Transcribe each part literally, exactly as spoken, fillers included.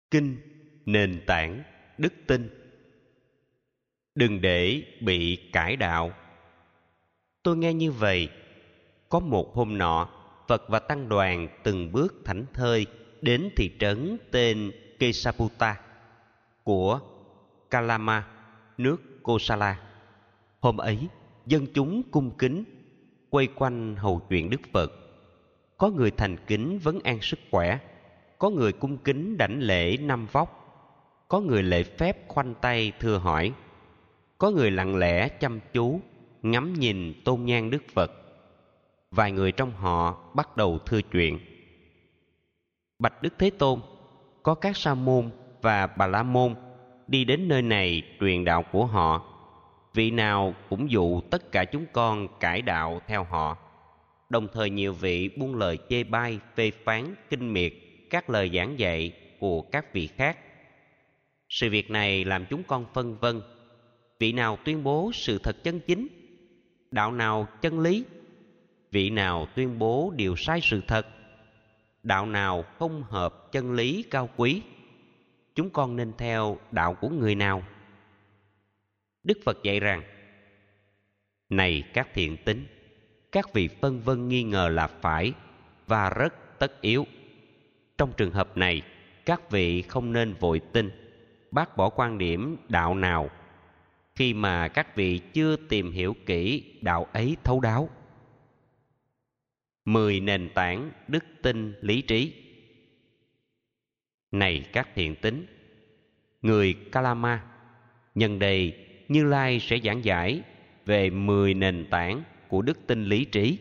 Kinh nền tảng đức tin. Đừng để bị cải đạo. Tôi nghe như vậy. Có một hôm nọ, Phật và tăng đoàn từng bước thảnh thơi đến thị trấn tên Kesaputta của Kalama, nước Kosala. Hôm ấy, dân chúng cung kính quay quanh hầu chuyện Đức Phật. Có người thành kính vấn an sức khỏe, có người cung kính đảnh lễ năm vóc, có người lễ phép khoanh tay thưa hỏi, có người lặng lẽ chăm chú ngắm nhìn tôn nhang Đức Phật. Vài người trong họ bắt đầu thưa chuyện. Bạch Đức Thế Tôn, có các sa môn và bà la môn đi đến nơi này truyền đạo của họ. Vị nào cũng dụ tất cả chúng con cải đạo theo họ. Đồng thời nhiều vị buông lời chê bai, phê phán, khinh miệt các lời giảng dạy của các vị khác. Sự việc này làm chúng con phân vân. Vị nào tuyên bố sự thật chân chính? Đạo nào chân lý? Vị nào tuyên bố điều sai sự thật? Đạo nào không hợp chân lý cao quý? Chúng con nên theo đạo của người nào? Đức Phật dạy rằng: Này các thiện tín, các vị phân vân nghi ngờ là phải và rất tất yếu. Trong trường hợp này, các vị không nên vội tin, bác bỏ quan điểm đạo nào khi mà các vị chưa tìm hiểu kỹ đạo ấy thấu đáo. Mười nền tảng đức tin lý trí. Này các thiện tín, người Kalama, nhân đây Như Lai sẽ giảng giải về mười nền tảng của đức tin lý trí.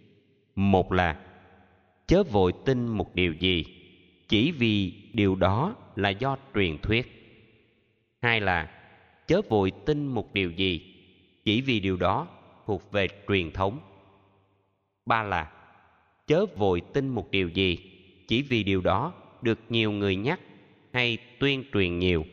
Một là chớ vội tin một điều gì chỉ vì điều đó là do truyền thuyết. Hai là chớ vội tin một điều gì chỉ vì điều đó thuộc về truyền thống. Ba là chớ vội tin một điều gì chỉ vì điều đó được nhiều người nhắc hay tuyên truyền nhiều.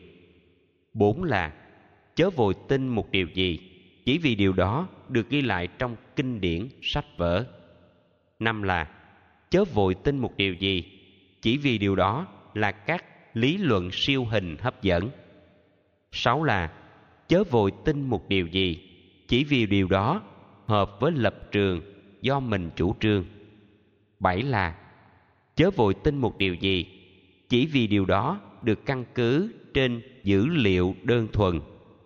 Bốn là chớ vội tin một điều gì chỉ vì điều đó được ghi lại trong kinh điển sách vở. Năm là chớ vội tin một điều gì chỉ vì điều đó là các lý luận siêu hình hấp dẫn. Sáu là chớ vội tin một điều gì chỉ vì điều đó hợp với lập trường do mình chủ trương. Bảy là chớ vội tin một điều gì chỉ vì điều đó được căn cứ trên dữ liệu đơn thuần.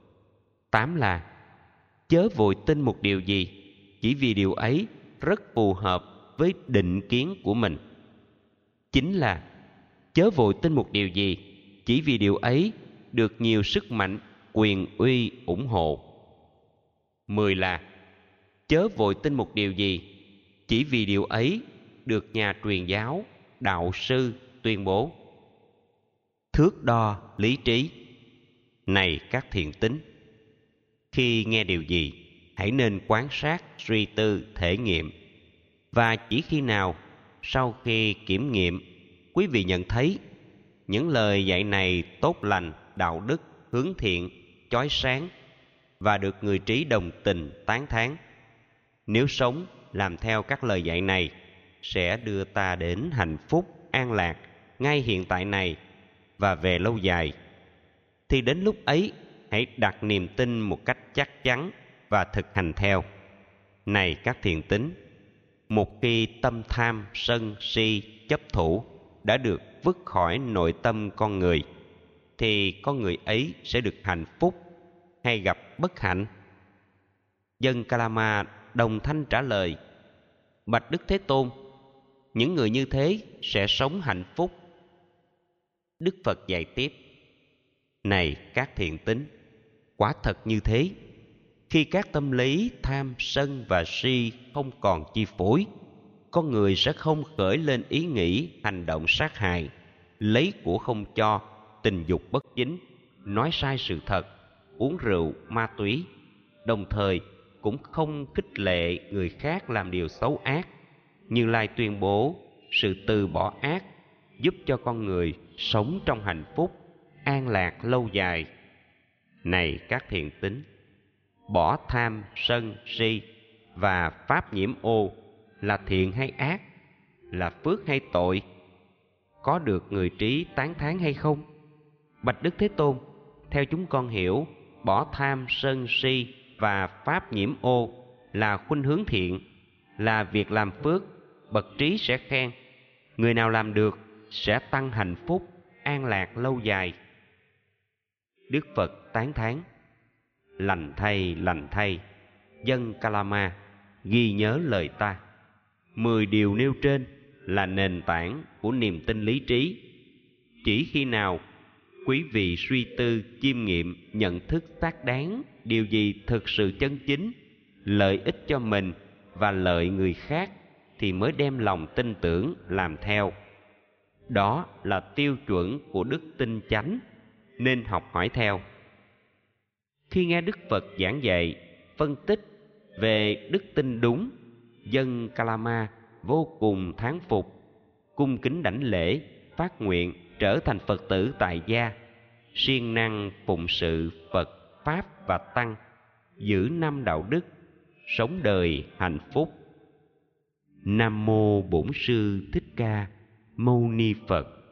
Tám là chớ vội tin một điều gì chỉ vì điều ấy rất phù hợp với định kiến của mình. Chín là chớ vội tin một điều gì chỉ vì điều ấy được nhiều sức mạnh quyền uy ủng hộ. Mười là chớ vội tin một điều gì chỉ vì điều ấy được nhà truyền giáo, đạo sư tuyên bố. Thước đo lý trí. Này các thiện tín, khi nghe điều gì, hãy nên quan sát, suy tư, thể nghiệm. Và chỉ khi nào sau khi kiểm nghiệm, quý vị nhận thấy những lời dạy này tốt lành, đạo đức, hướng thiện, chói sáng và được người trí đồng tình, tán thán, nếu sống làm theo các lời dạy này sẽ đưa ta đến hạnh phúc, an lạc ngay hiện tại này và về lâu dài, thì đến lúc ấy hãy đặt niềm tin một cách chắc chắn và thực hành theo. Này các thiện tín, một khi tâm tham, sân, si, chấp thủ đã được vứt khỏi nội tâm con người, thì con người ấy sẽ được hạnh phúc hay gặp bất hạnh? Dân Kalama đồng thanh trả lời: Bạch Đức Thế Tôn, những người như thế sẽ sống hạnh phúc. Đức Phật dạy tiếp: Này các thiện tín, quả thật như thế. Khi các tâm lý tham, sân và si không còn chi phối, con người sẽ không khởi lên ý nghĩ hành động sát hại, lấy của không cho, tình dục bất chính, nói sai sự thật, uống rượu, ma túy, đồng thời cũng không khích lệ người khác làm điều xấu ác. Như Lai tuyên bố sự từ bỏ ác giúp cho con người sống trong hạnh phúc, an lạc lâu dài. Này các thiện tín, bỏ tham, sân, si và pháp nhiễm ô là thiện hay ác, là phước hay tội, có được người trí tán thán hay không? Bạch Đức Thế Tôn, theo chúng con hiểu, bỏ tham sân si và pháp nhiễm ô là khuynh hướng thiện, là việc làm phước, bậc trí sẽ khen. Người nào làm được sẽ tăng hạnh phúc, an lạc lâu dài. Đức Phật tán thán: lành thay, lành thay, dân Kalama, ghi nhớ lời ta. Mười điều nêu trên là nền tảng của niềm tin lý trí. Chỉ khi nào quý vị suy tư, chiêm nghiệm, nhận thức xác đáng điều gì thực sự chân chính, lợi ích cho mình và lợi người khác, thì mới đem lòng tin tưởng làm theo. Đó là tiêu chuẩn của đức tin chánh, nên học hỏi theo. Khi nghe Đức Phật giảng dạy, phân tích về đức tin đúng, dân Kalama vô cùng thán phục, cung kính đảnh lễ, phát nguyện trở thành Phật tử tại gia, siêng năng phụng sự Phật, Pháp và Tăng, giữ năm đạo đức, sống đời hạnh phúc. Nam mô Bổn Sư Thích Ca Mâu Ni Phật.